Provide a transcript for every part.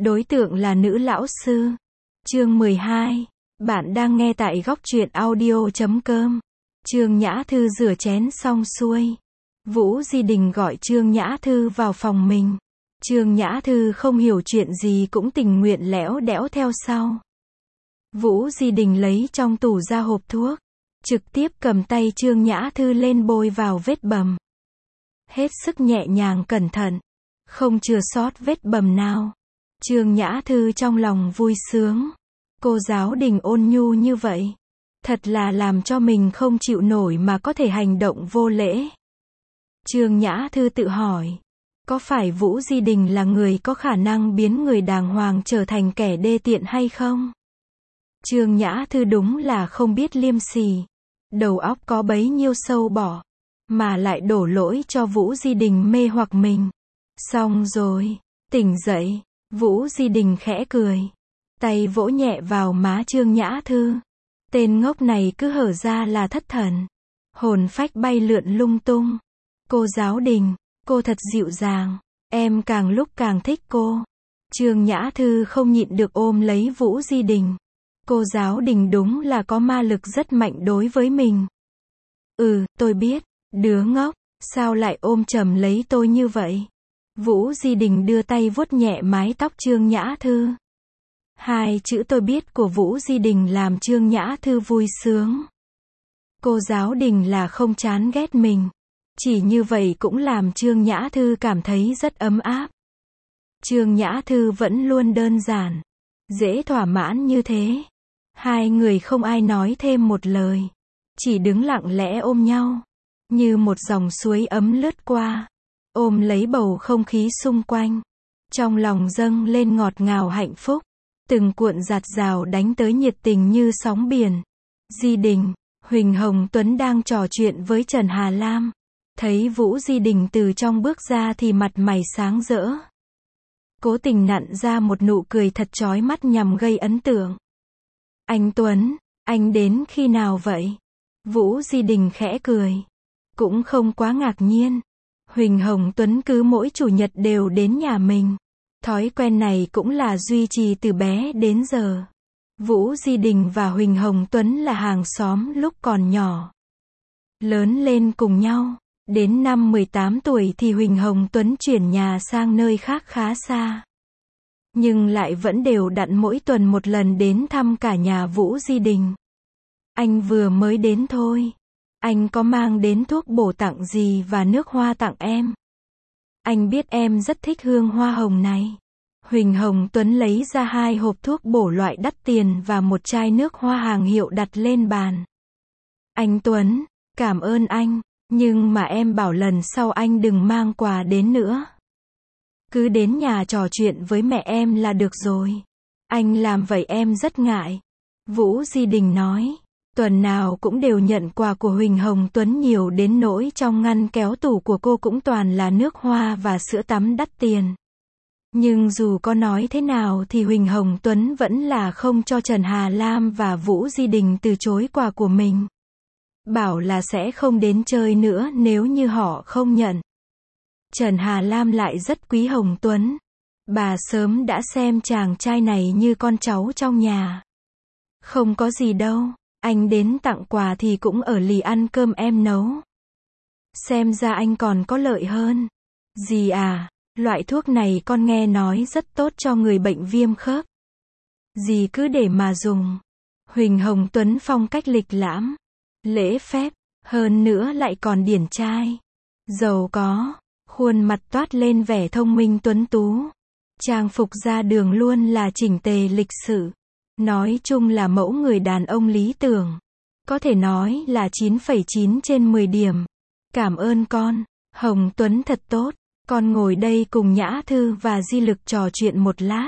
Đối tượng là nữ lão sư. Chương 12. Bạn đang nghe tại góc truyện audio.com. Trương Nhã Thư rửa chén xong xuôi. Vũ Di Đình gọi Trương Nhã Thư vào phòng mình. Trương Nhã Thư không hiểu chuyện gì cũng tình nguyện lẽo đẽo theo sau. Vũ Di Đình lấy trong tủ ra hộp thuốc, trực tiếp cầm tay Trương Nhã Thư lên bôi vào vết bầm. Hết sức nhẹ nhàng cẩn thận, không chừa sót vết bầm nào. Trương Nhã Thư trong lòng vui sướng. Cô giáo Đình ôn nhu như vậy, thật là làm cho mình không chịu nổi mà có thể hành động vô lễ. Trương Nhã Thư tự hỏi, có phải Vũ Di Đình là người có khả năng biến người đàng hoàng trở thành kẻ đê tiện hay không? Trương Nhã Thư đúng là không biết liêm sỉ, đầu óc có bấy nhiêu sâu bọ, mà lại đổ lỗi cho Vũ Di Đình mê hoặc mình. Xong rồi, tỉnh dậy, Vũ Di Đình khẽ cười, tay vỗ nhẹ vào má Trương Nhã Thư. Tên ngốc này cứ hở ra là thất thần, hồn phách bay lượn lung tung. Cô giáo Đình, cô thật dịu dàng, em càng lúc càng thích cô. Trương Nhã Thư không nhịn được ôm lấy Vũ Di Đình. Cô giáo Đình đúng là có ma lực rất mạnh đối với mình. Tôi biết, đứa ngốc, sao lại ôm chầm lấy tôi như vậy? Vũ Di Đình đưa tay vuốt nhẹ mái tóc Trương Nhã Thư. Hai chữ tôi biết của Vũ Di Đình làm Trương Nhã Thư vui sướng. Cô giáo Đình là không chán ghét mình. Chỉ như vậy cũng làm Trương Nhã Thư cảm thấy rất ấm áp. Trương Nhã Thư vẫn luôn đơn giản, dễ thỏa mãn như thế. Hai người không ai nói thêm một lời, chỉ đứng lặng lẽ ôm nhau, như một dòng suối ấm lướt qua, ôm lấy bầu không khí xung quanh. Trong lòng dâng lên ngọt ngào hạnh phúc, từng cuộn dạt dào đánh tới nhiệt tình như sóng biển. Di Đình, Huỳnh Hồng Tuấn đang trò chuyện với Trần Hà Lam. Thấy Vũ Di Đình từ trong bước ra thì mặt mày sáng rỡ. Cố tình nặn ra một nụ cười thật chói mắt nhằm gây ấn tượng. Anh Tuấn, anh đến khi nào vậy? Vũ Di Đình khẽ cười. Cũng không quá ngạc nhiên. Huỳnh Hồng Tuấn cứ mỗi chủ nhật đều đến nhà mình. Thói quen này cũng là duy trì từ bé đến giờ. Vũ Di Đình và Huỳnh Hồng Tuấn là hàng xóm lúc còn nhỏ. Lớn lên cùng nhau. Đến năm 18 tuổi thì Huỳnh Hồng Tuấn chuyển nhà sang nơi khác khá xa. Nhưng lại vẫn đều đặn mỗi tuần một lần đến thăm cả nhà Vũ Di Đình. Anh vừa mới đến thôi. Anh có mang đến thuốc bổ tặng gì và nước hoa tặng em? Anh biết em rất thích hương hoa hồng này. Huỳnh Hồng Tuấn lấy ra 2 hộp thuốc bổ loại đắt tiền và một chai nước hoa hàng hiệu đặt lên bàn. Anh Tuấn, cảm ơn anh. Nhưng mà em bảo lần sau anh đừng mang quà đến nữa. Cứ đến nhà trò chuyện với mẹ em là được rồi. Anh làm vậy em rất ngại. Vũ Di Đình nói. Tuần nào cũng đều nhận quà của Huỳnh Hồng Tuấn nhiều đến nỗi trong ngăn kéo tủ của cô cũng toàn là nước hoa và sữa tắm đắt tiền. Nhưng dù có nói thế nào thì Huỳnh Hồng Tuấn vẫn là không cho Trần Hà Lam và Vũ Di Đình từ chối quà của mình. Bảo là sẽ không đến chơi nữa nếu như họ không nhận. Trần Hà Lam lại rất quý Hồng Tuấn. Bà sớm đã xem chàng trai này như con cháu trong nhà. Không có gì đâu, anh đến tặng quà thì cũng ở lì ăn cơm em nấu. Xem ra anh còn có lợi hơn. Dì à, loại thuốc này con nghe nói rất tốt cho người bệnh viêm khớp. Dì cứ để mà dùng. Huỳnh Hồng Tuấn phong cách lịch lãm, lễ phép, hơn nữa lại còn điển trai, giàu có, khuôn mặt toát lên vẻ thông minh tuấn tú. Trang phục ra đường luôn là chỉnh tề lịch sự. Nói chung là mẫu người đàn ông lý tưởng. Có thể nói là 9,9 trên 10 điểm. Cảm ơn con, Hồng Tuấn thật tốt. Con ngồi đây cùng Nhã Thư và Di Lực trò chuyện một lát.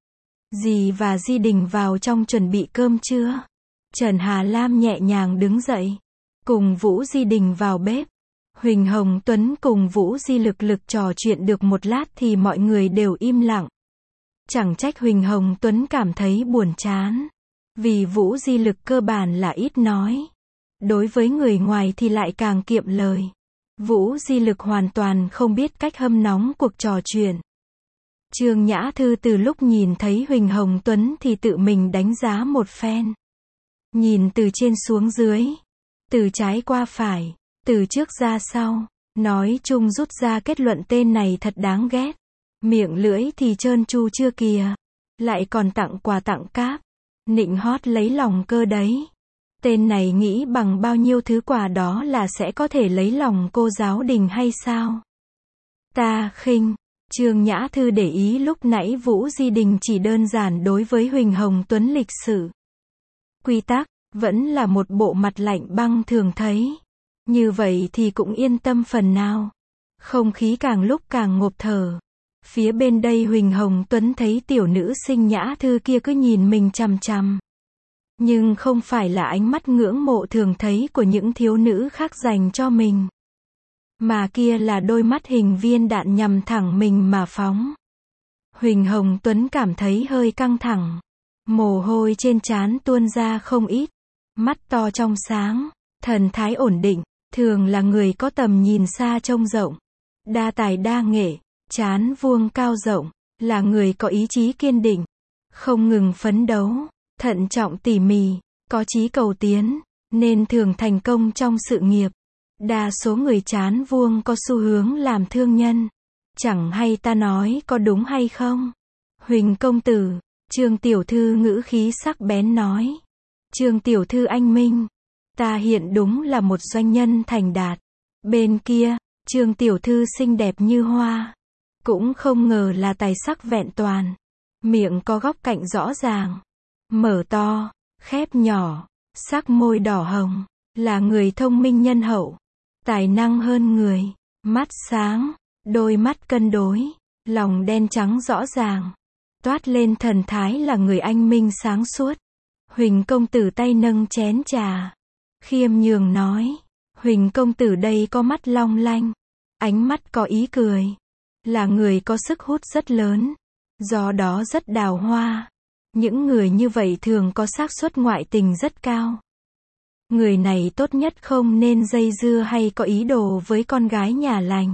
Dì và Di Đình vào trong chuẩn bị cơm trưa. Trần Hà Lam nhẹ nhàng đứng dậy, cùng Vũ Di Đình vào bếp. Huỳnh Hồng Tuấn cùng Vũ Di Lực trò chuyện được một lát thì mọi người đều im lặng. Chẳng trách Huỳnh Hồng Tuấn cảm thấy buồn chán. Vì Vũ Di Lực cơ bản là ít nói. Đối với người ngoài thì lại càng kiệm lời. Vũ Di Lực hoàn toàn không biết cách hâm nóng cuộc trò chuyện. Trương Nhã Thư từ lúc nhìn thấy Huỳnh Hồng Tuấn thì tự mình đánh giá một phen. Nhìn từ trên xuống dưới, từ trái qua phải, từ trước ra sau, nói chung rút ra kết luận tên này thật đáng ghét. Miệng lưỡi thì trơn tru chưa kìa, lại còn tặng quà tặng cáp, nịnh hót lấy lòng cơ đấy. Tên này nghĩ bằng bao nhiêu thứ quà đó là sẽ có thể lấy lòng cô giáo đình hay sao? Ta khinh. Trương Nhã Thư để ý lúc nãy Vũ Di Đình chỉ đơn giản đối với Huỳnh Hồng Tuấn lịch sự. Quy tắc, vẫn là một bộ mặt lạnh băng thường thấy. Như vậy thì cũng yên tâm phần nào. Không khí càng lúc càng ngộp thở. Phía bên đây Huỳnh Hồng Tuấn thấy tiểu nữ sinh Nhã Thư kia cứ nhìn mình chằm chằm. Nhưng không phải là ánh mắt ngưỡng mộ thường thấy của những thiếu nữ khác dành cho mình. Mà kia là đôi mắt hình viên đạn nhằm thẳng mình mà phóng. Huỳnh Hồng Tuấn cảm thấy hơi căng thẳng. Mồ hôi trên trán tuôn ra không ít. Mắt to trong sáng, thần thái ổn định, thường là người có tầm nhìn xa trông rộng. Đa tài đa nghệ, trán vuông cao rộng, là người có ý chí kiên định. Không ngừng phấn đấu, thận trọng tỉ mỉ, có chí cầu tiến, nên thường thành công trong sự nghiệp. Đa số người trán vuông có xu hướng làm thương nhân. Chẳng hay ta nói có đúng hay không? Huỳnh công tử, Trương tiểu thư ngữ khí sắc bén nói. Trương tiểu thư anh minh, ta hiện đúng là một doanh nhân thành đạt. Bên kia, Trương tiểu thư xinh đẹp như hoa. Cũng không ngờ là tài sắc vẹn toàn. Miệng có góc cạnh rõ ràng. Mở to, khép nhỏ, sắc môi đỏ hồng. Là người thông minh nhân hậu. Tài năng hơn người. Mắt sáng, đôi mắt cân đối. Lòng đen trắng rõ ràng. Toát lên thần thái là người anh minh sáng suốt. Huỳnh công tử tay nâng chén trà. Khiêm nhường nói. Huỳnh công tử đây có mắt long lanh. Ánh mắt có ý cười. Là người có sức hút rất lớn. Do đó rất đào hoa. Những người như vậy thường có xác suất ngoại tình rất cao. Người này tốt nhất không nên dây dưa hay có ý đồ với con gái nhà lành.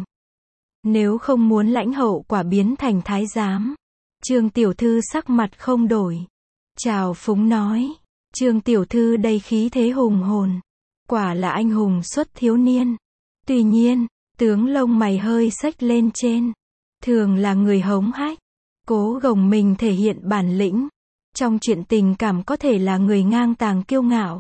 Nếu không muốn lãnh hậu quả biến thành thái giám. Trương tiểu thư sắc mặt không đổi. Chào phúng nói. Trương tiểu thư đây khí thế hùng hồn. Quả là anh hùng xuất thiếu niên. Tuy nhiên, tướng lông mày hơi xếch lên trên. Thường là người hống hách. Cố gồng mình thể hiện bản lĩnh. Trong chuyện tình cảm có thể là người ngang tàng kiêu ngạo.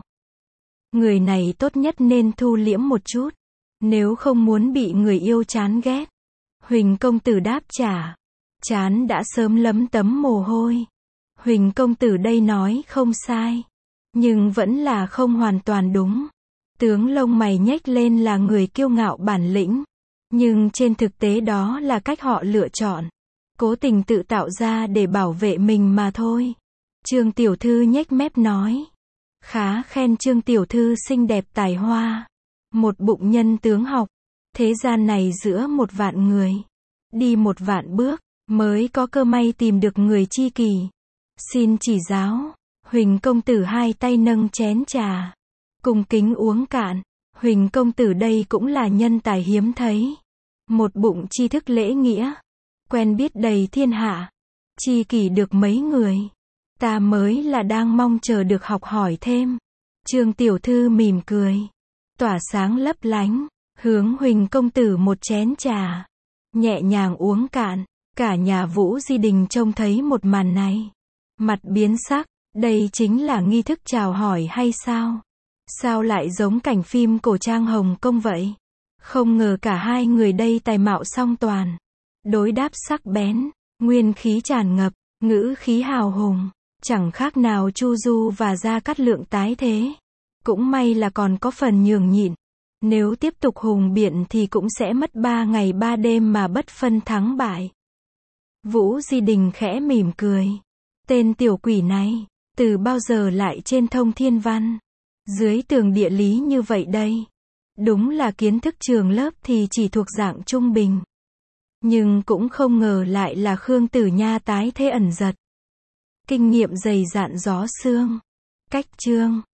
Người này tốt nhất nên thu liễm một chút. Nếu không muốn bị người yêu chán ghét. Huỳnh công tử đáp trả. Chán đã sớm lấm tấm mồ hôi. Huỳnh công tử đây nói không sai. Nhưng vẫn là không hoàn toàn đúng. Tướng lông mày nhếch lên là người kiêu ngạo bản lĩnh. Nhưng trên thực tế đó là cách họ lựa chọn. Cố tình tự tạo ra để bảo vệ mình mà thôi. Trương tiểu thư nhếch mép nói. Khá khen Trương tiểu thư xinh đẹp tài hoa. Một bụng nhân tướng học. Thế gian này giữa 1.000.000 người. Đi 1.000.000 bước. Mới có cơ may tìm được người tri kỷ. Xin chỉ giáo. Huỳnh công tử hai tay nâng chén trà. Cung kính uống cạn. Huỳnh công tử đây cũng là nhân tài hiếm thấy. Một bụng tri thức lễ nghĩa. Quen biết đầy thiên hạ. Tri kỷ được mấy người. Ta mới là đang mong chờ được học hỏi thêm. Trương tiểu thư mỉm cười. Tỏa sáng lấp lánh. Hướng Huỳnh công tử một chén trà. Nhẹ nhàng uống cạn. Cả nhà Vũ Di Đình trông thấy một màn này. Mặt biến sắc. Đây chính là nghi thức chào hỏi hay sao? Sao lại giống cảnh phim cổ trang Hồng Kông vậy? Không ngờ cả hai người đây tài mạo song toàn. Đối đáp sắc bén. Nguyên khí tràn ngập. Ngữ khí hào hùng. Chẳng khác nào Chu Du và Gia Cát Lượng tái thế. Cũng may là còn có phần nhường nhịn. Nếu tiếp tục hùng biện thì cũng sẽ mất 3 ngày 3 đêm mà bất phân thắng bại. Vũ Di Đình khẽ mỉm cười. Tên tiểu quỷ này, từ bao giờ lại trên thông thiên văn, dưới tường địa lý như vậy đây? Đúng là kiến thức trường lớp thì chỉ thuộc dạng trung bình. Nhưng cũng không ngờ lại là Khương Tử Nha tái thế ẩn giật. Kinh nghiệm dày dạn gió sương. Cách chương